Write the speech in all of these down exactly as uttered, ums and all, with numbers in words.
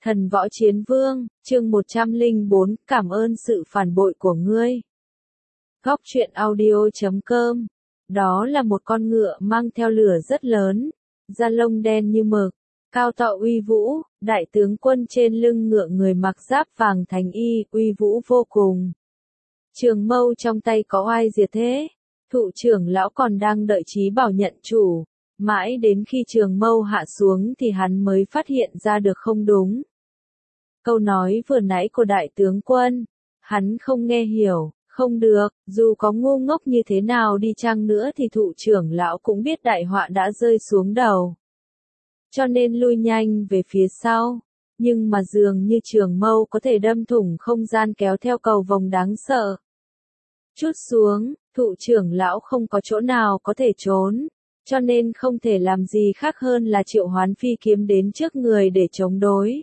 Thần võ chiến vương, chương một trăm lẻ bốn, cảm ơn sự phản bội của ngươi. Góc truyện audio chấm com. Đó là một con ngựa mang theo lửa rất lớn, da lông đen như mực, cao to uy vũ, đại tướng quân trên lưng ngựa người mặc giáp vàng thành y, uy vũ vô cùng. Trường mâu trong tay có oai diệt thế, thụ trưởng lão còn đang đợi Chí Bảo nhận chủ, mãi đến khi trường mâu hạ xuống thì hắn mới phát hiện ra được không đúng. Câu nói vừa nãy của đại tướng quân, hắn không nghe hiểu, không được, dù có ngu ngốc như thế nào đi chăng nữa thì thụ trưởng lão cũng biết đại họa đã rơi xuống đầu. Cho nên lui nhanh về phía sau, nhưng mà dường như trường mâu có thể đâm thủng không gian kéo theo cầu vồng đáng sợ. Chút xuống, thụ trưởng lão không có chỗ nào có thể trốn, cho nên không thể làm gì khác hơn là triệu hoán phi kiếm đến trước người để chống đối.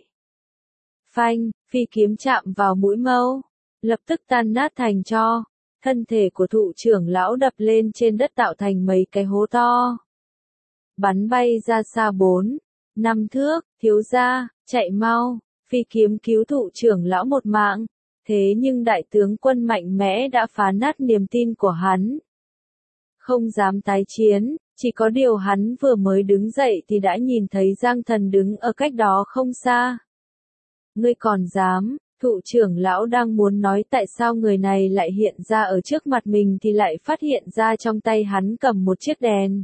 Phanh, phi kiếm chạm vào mũi mâu, lập tức tan nát thành tro, thân thể của thụ trưởng lão đập lên trên đất tạo thành mấy cái hố to. Bắn bay ra xa bốn, năm thước, thiếu gia, chạy mau, phi kiếm cứu thụ trưởng lão một mạng, thế nhưng đại tướng quân mạnh mẽ đã phá nát niềm tin của hắn. Không dám tái chiến, chỉ có điều hắn vừa mới đứng dậy thì đã nhìn thấy Giang Thần đứng ở cách đó không xa. Ngươi còn dám, thụ trưởng lão đang muốn nói tại sao người này lại hiện ra ở trước mặt mình thì lại phát hiện ra trong tay hắn cầm một chiếc đèn.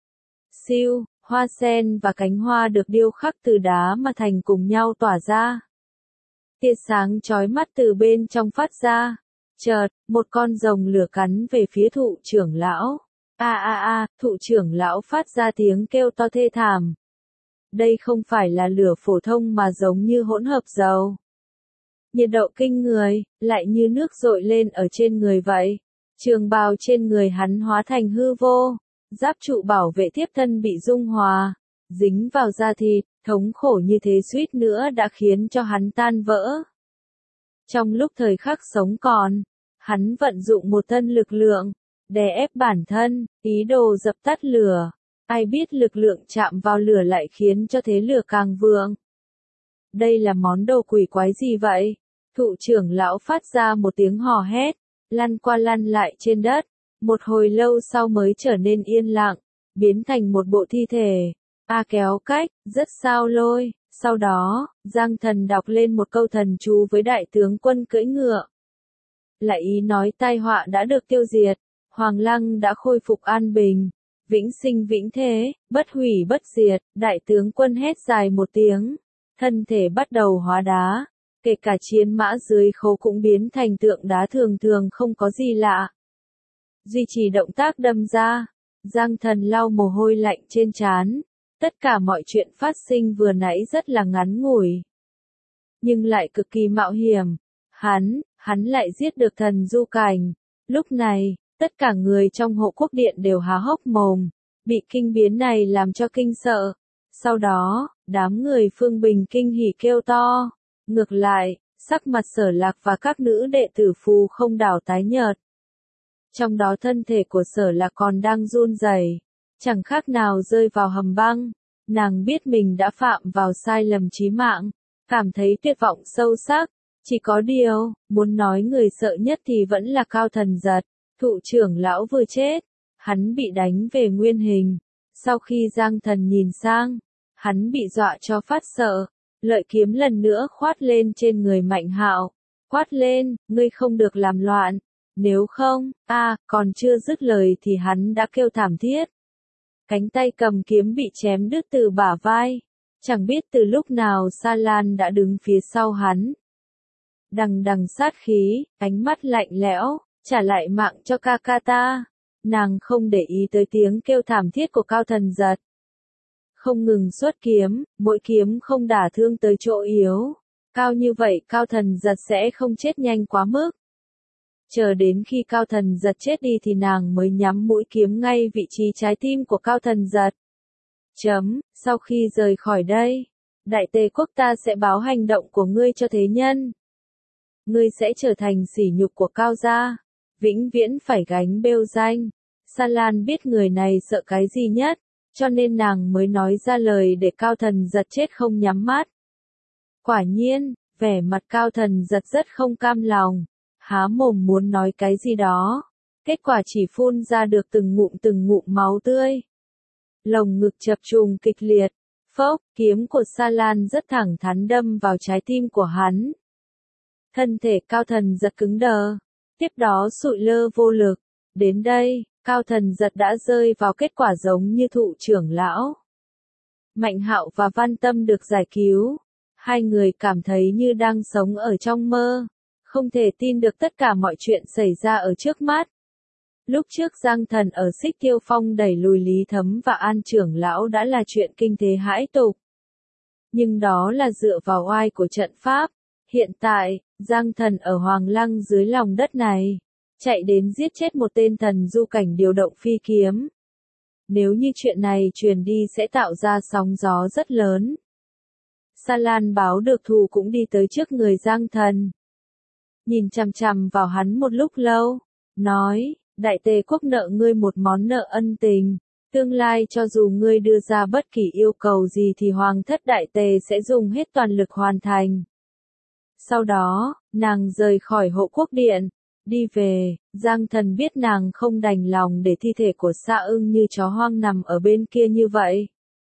Siêu, hoa sen và cánh hoa được điêu khắc từ đá mà thành cùng nhau tỏa ra. Tia sáng chói mắt từ bên trong phát ra. Chợt, một con rồng lửa cắn về phía thụ trưởng lão. A a a, thụ trưởng lão phát ra tiếng kêu to thê thảm. Đây không phải là lửa phổ thông mà giống như hỗn hợp dầu. Nhiệt độ kinh người, lại như nước dội lên ở trên người vậy. Trường bào trên người hắn hóa thành hư vô, giáp trụ bảo vệ tiếp thân bị dung hòa, dính vào da thịt, thống khổ như thế suýt nữa đã khiến cho hắn tan vỡ. Trong lúc thời khắc sống còn, hắn vận dụng một thân lực lượng, đè ép bản thân, ý đồ dập tắt lửa. Ai biết lực lượng chạm vào lửa lại khiến cho thế lửa càng vượng. Đây là món đồ quỷ quái gì vậy? Thụ trưởng lão phát ra một tiếng hò hét, lăn qua lăn lại trên đất, một hồi lâu sau mới trở nên yên lặng, biến thành một bộ thi thể. A kéo cách, rất sao lôi. Sau đó, Giang Thần đọc lên một câu thần chú với đại tướng quân cưỡi ngựa. Lại ý nói tai họa đã được tiêu diệt, Hoàng Lăng đã khôi phục an bình. Vĩnh sinh vĩnh thế, bất hủy bất diệt, đại tướng quân hét dài một tiếng, thân thể bắt đầu hóa đá, kể cả chiến mã dưới khố cũng biến thành tượng đá thường thường không có gì lạ. Duy trì động tác đâm ra, Giang Thần lau mồ hôi lạnh trên trán, tất cả mọi chuyện phát sinh vừa nãy rất là ngắn ngủi, nhưng lại cực kỳ mạo hiểm. Hắn, hắn lại giết được thần Du Cảnh. Lúc này, tất cả người trong hộ quốc điện đều há hốc mồm, bị kinh biến này làm cho kinh sợ. Sau đó, đám người Phương Bình kinh hỉ kêu to. Ngược lại, sắc mặt Sở Lạc và các nữ đệ tử Phù Không Đảo tái nhợt. Trong đó thân thể của Sở Lạc còn đang run rẩy, chẳng khác nào rơi vào hầm băng. Nàng biết mình đã phạm vào sai lầm chí mạng, cảm thấy tuyệt vọng sâu sắc. Chỉ có điều, muốn nói người sợ nhất thì vẫn là Cao Thần Giật. Thụ trưởng lão vừa chết, hắn bị đánh về nguyên hình. Sau khi Giang Thần nhìn sang, hắn bị dọa cho phát sợ, lợi kiếm lần nữa khoát lên trên người Mạnh Hạo. Quát lên, ngươi không được làm loạn, nếu không, a, à, còn chưa dứt lời thì hắn đã kêu thảm thiết. Cánh tay cầm kiếm bị chém đứt từ bả vai, chẳng biết từ lúc nào Sa Lan đã đứng phía sau hắn. Đằng đằng sát khí, ánh mắt lạnh lẽo. Trả lại mạng cho ca ca ta. Nàng không để ý tới tiếng kêu thảm thiết của Cao Thần Giật. Không ngừng xuất kiếm, mỗi kiếm không đả thương tới chỗ yếu. Cao như vậy Cao Thần Giật sẽ không chết nhanh quá mức. Chờ đến khi Cao Thần Giật chết đi thì nàng mới nhắm mũi kiếm ngay vị trí trái tim của Cao Thần Giật. Chấm, sau khi rời khỏi đây, Đại Tề quốc ta sẽ báo hành động của ngươi cho thế nhân. Ngươi sẽ trở thành sỉ nhục của Cao gia, vĩnh viễn phải gánh bêu danh. Sa Lan biết người này sợ cái gì nhất, cho nên nàng mới nói ra lời để Cao Thần Giật chết không nhắm mắt. Quả nhiên, vẻ mặt Cao Thần Giật rất không cam lòng, há mồm muốn nói cái gì đó, kết quả chỉ phun ra được từng ngụm từng ngụm máu tươi. Lồng ngực chập trùng kịch liệt, phốc, kiếm của Sa Lan rất thẳng thắn đâm vào trái tim của hắn. Thân thể Cao Thần Giật cứng đờ, tiếp đó sụi lơ vô lực. Đến đây, Cao Thần Giật đã rơi vào kết quả giống như thụ trưởng lão. Mạnh Hạo và Văn Tâm được giải cứu. Hai người cảm thấy như đang sống ở trong mơ, không thể tin được tất cả mọi chuyện xảy ra ở trước mắt. Lúc trước Giang Thần ở Xích Tiêu Phong đẩy lùi Lý Thấm và An trưởng lão đã là chuyện kinh thế hãi tục. Nhưng đó là dựa vào oai của trận pháp. Hiện tại, Giang Thần ở Hoàng Lăng dưới lòng đất này, chạy đến giết chết một tên thần du cảnh điều động phi kiếm. Nếu như chuyện này truyền đi sẽ tạo ra sóng gió rất lớn. Sa Lan báo được thù cũng đi tới trước người Giang Thần. Nhìn chằm chằm vào hắn một lúc lâu, nói, Đại Tề quốc nợ ngươi một món nợ ân tình, tương lai cho dù ngươi đưa ra bất kỳ yêu cầu gì thì Hoàng thất Đại Tề sẽ dùng hết toàn lực hoàn thành. Sau đó, nàng rời khỏi Hộ Quốc Điện, đi về. Giang Thần biết nàng không đành lòng để thi thể của Sa Ưng như chó hoang nằm ở bên kia như vậy,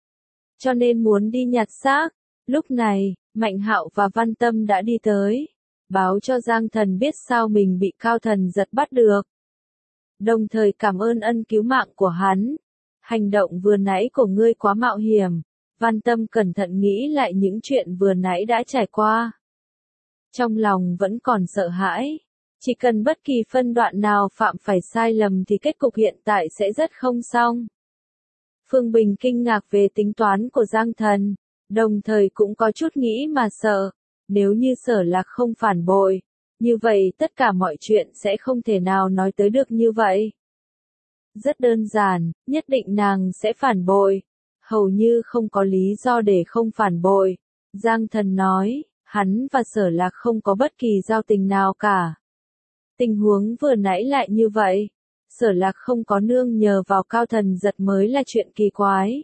cho nên muốn đi nhặt xác. Lúc này, Mạnh Hạo và Văn Tâm đã đi tới, báo cho Giang Thần biết sao mình bị Cao Thần Giật bắt được. Đồng thời cảm ơn ân cứu mạng của hắn. Hành động vừa nãy của ngươi quá mạo hiểm. Văn Tâm cẩn thận nghĩ lại những chuyện vừa nãy đã trải qua. Trong lòng vẫn còn sợ hãi. Chỉ cần bất kỳ phân đoạn nào phạm phải sai lầm thì kết cục hiện tại sẽ rất không xong. Phương Bình kinh ngạc về tính toán của Giang Thần, đồng thời cũng có chút nghĩ mà sợ. Nếu như Sở Lạc không phản bội, như vậy tất cả mọi chuyện sẽ không thể nào nói tới được như vậy. Rất đơn giản, nhất định nàng sẽ phản bội. Hầu như không có lý do để không phản bội. Giang Thần nói, hắn và Sở Lạc không có bất kỳ giao tình nào cả. Tình huống vừa nãy lại như vậy. Sở Lạc không có nương nhờ vào Cao Thần Giật mới là chuyện kỳ quái.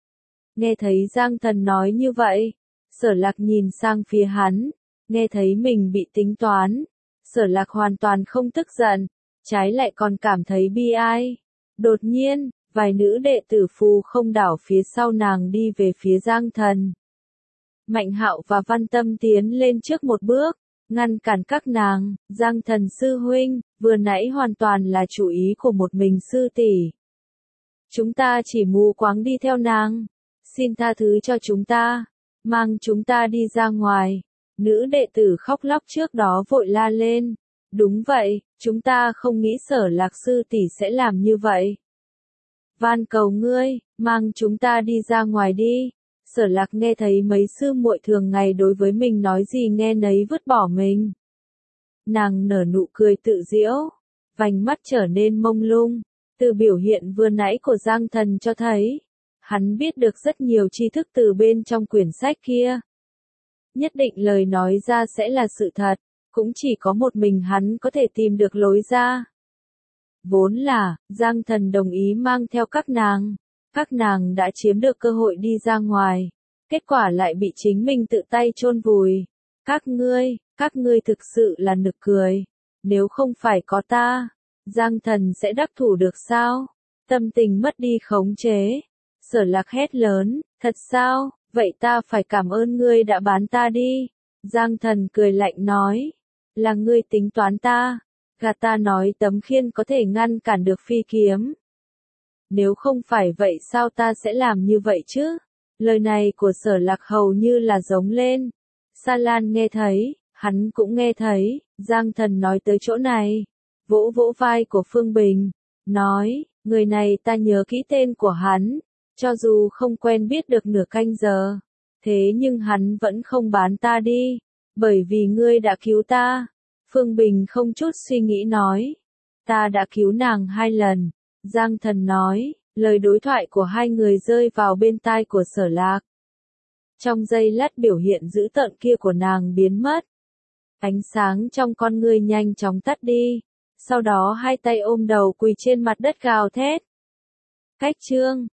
Nghe thấy Giang Thần nói như vậy, Sở Lạc nhìn sang phía hắn, nghe thấy mình bị tính toán. Sở Lạc hoàn toàn không tức giận, trái lại còn cảm thấy bi ai. Đột nhiên, vài nữ đệ tử phù không đảo phía sau nàng đi về phía Giang Thần. Mạnh Hạo và Văn Tâm tiến lên trước một bước, ngăn cản các nàng. Giang Thần sư huynh, vừa nãy hoàn toàn là chủ ý của một mình sư tỷ. Chúng ta chỉ mù quáng đi theo nàng. Xin tha thứ cho chúng ta, mang chúng ta đi ra ngoài. Nữ đệ tử khóc lóc trước đó vội la lên. Đúng vậy, chúng ta không nghĩ Sở Lạc sư tỷ sẽ làm như vậy. Van cầu ngươi, mang chúng ta đi ra ngoài đi. Sở Lạc nghe thấy mấy sư muội thường ngày đối với mình nói gì nghe nấy vứt bỏ mình. Nàng nở nụ cười tự giễu, vành mắt trở nên mông lung. Từ biểu hiện vừa nãy của Giang Thần cho thấy, hắn biết được rất nhiều tri thức từ bên trong quyển sách kia. Nhất định lời nói ra sẽ là sự thật, cũng chỉ có một mình hắn có thể tìm được lối ra. Vốn là, Giang Thần đồng ý mang theo các nàng. Các nàng đã chiếm được cơ hội đi ra ngoài. Kết quả lại bị chính mình tự tay chôn vùi. Các ngươi, các ngươi thực sự là nực cười. Nếu không phải có ta, Giang Thần sẽ đắc thủ được sao? Tâm tình mất đi khống chế. Sở Lạc hét lớn, thật sao? Vậy ta phải cảm ơn ngươi đã bán ta đi. Giang Thần cười lạnh nói, là ngươi tính toán ta. Gà ta nói tấm khiên có thể ngăn cản được phi kiếm. Nếu không phải vậy sao ta sẽ làm như vậy chứ? Lời này của Sở Lạc hầu như là giống lên. Sa Lan nghe thấy, hắn cũng nghe thấy. Giang Thần nói tới chỗ này, vỗ vỗ vai của Phương Bình, nói, người này ta nhớ kỹ tên của hắn. Cho dù không quen biết được nửa canh giờ, thế nhưng hắn vẫn không bán ta đi, bởi vì ngươi đã cứu ta. Phương Bình không chút suy nghĩ nói, ta đã cứu nàng hai lần. Giang Thần nói, lời đối thoại của hai người rơi vào bên tai của Sở Lạc. Trong giây lát biểu hiện dữ tợn kia của nàng biến mất. Ánh sáng trong con ngươi nhanh chóng tắt đi, sau đó hai tay ôm đầu quỳ trên mặt đất gào thét. Cách chương